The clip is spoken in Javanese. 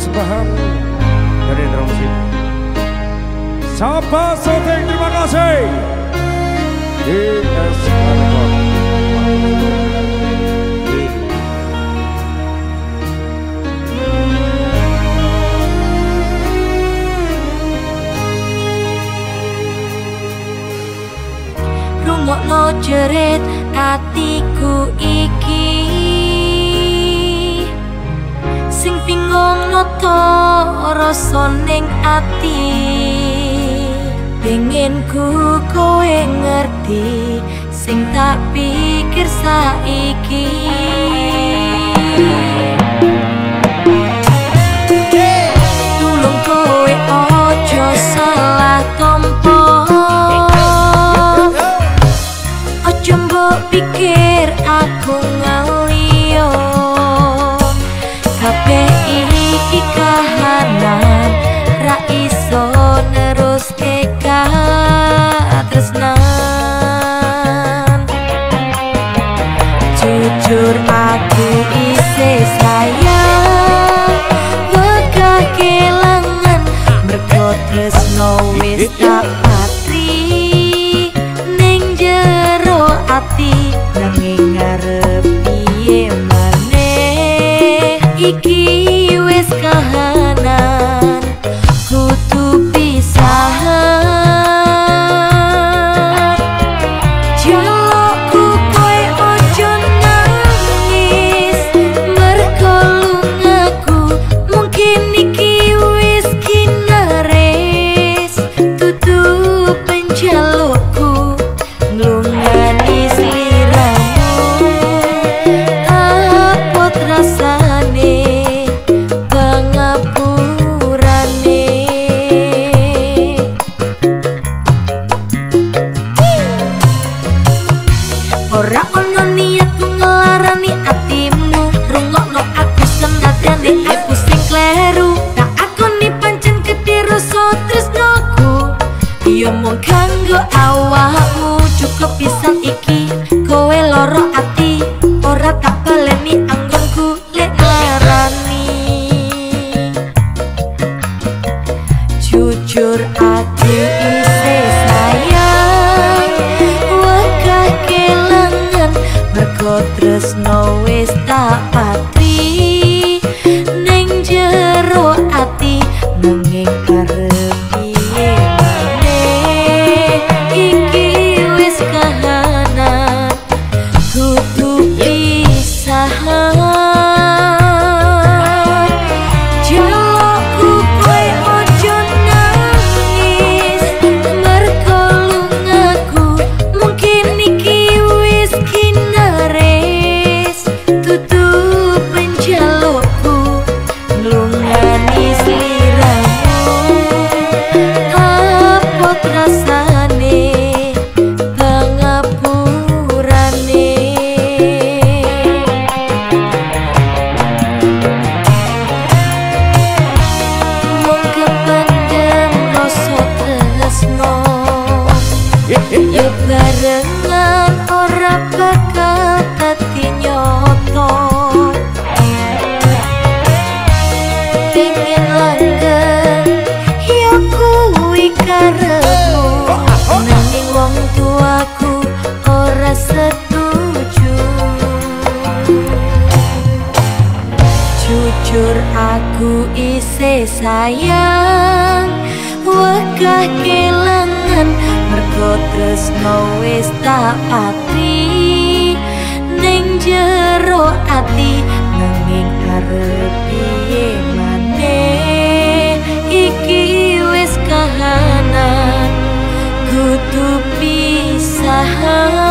persembahan dari Indra Musik. Sapa Soteng, terima kasih. DS Record. Rungokno jerit atiku iki, sing bingung noto rasa ning ati. Pengen ku kowe ngerti sing tak pikir saiki. Tulung kowe ojo salah tompo, ojo mbok pikir aku ngaliyo. Kabeh iki kahanan ra iso neruske katresnan. Jujur aku isih sayang, wegah kelangan mergo tresno wis tak patri ning jero ati. Nanging ngarep piye maneh iki wis kahanan kudu pisahan. Jalukku kowe ojo nangis mergo lungaku, mungkin iki wis kinaris. Tutup penjalukku nglungani sliramu, apot rasane pangapurane. Ora ono niatku ngelarani atimu, rungokno aku senadyan aku sing kleru. Tak akoni pancen gedhe rasa tresnoku, ya mung kanggo awakmu. Cukup pisan iki kowe loro ati, ora tak baleni anggonku lek ngarani. Jujur aku isih sayang, wegah kelangan mergo tresno wis tak patri ning jero ati. Nanging arep piye maneh iki wis kahanan kudu pisahan. Jalukku kowe ojo nangis mergo lungaku, mungkin iki wis kinaris. Tutup penjalukku nglungani sliramu, apot rasane pangapurane. Mung kependem rasa tresno, yo barengan ora bakal dadi nyoto. Pengen langgeng yo kuwi karepmu, nanging wong tuaku ora setuju. Jujur aku isih sayang, wegah kelangan mergo tresno wis tak patri ning jero ati. Nanging arep piye maneh iki wis kahanan kudu pisahan.